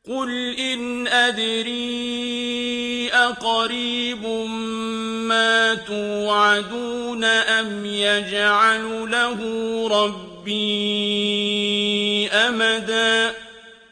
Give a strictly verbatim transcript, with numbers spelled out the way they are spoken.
قُلْ إِنْ أَدْرِي أَقَرِيبٌ مَّا تُوعَدُونَ أَمْ يَجْعَلُ لَهُ رَبِّي أَمَدًا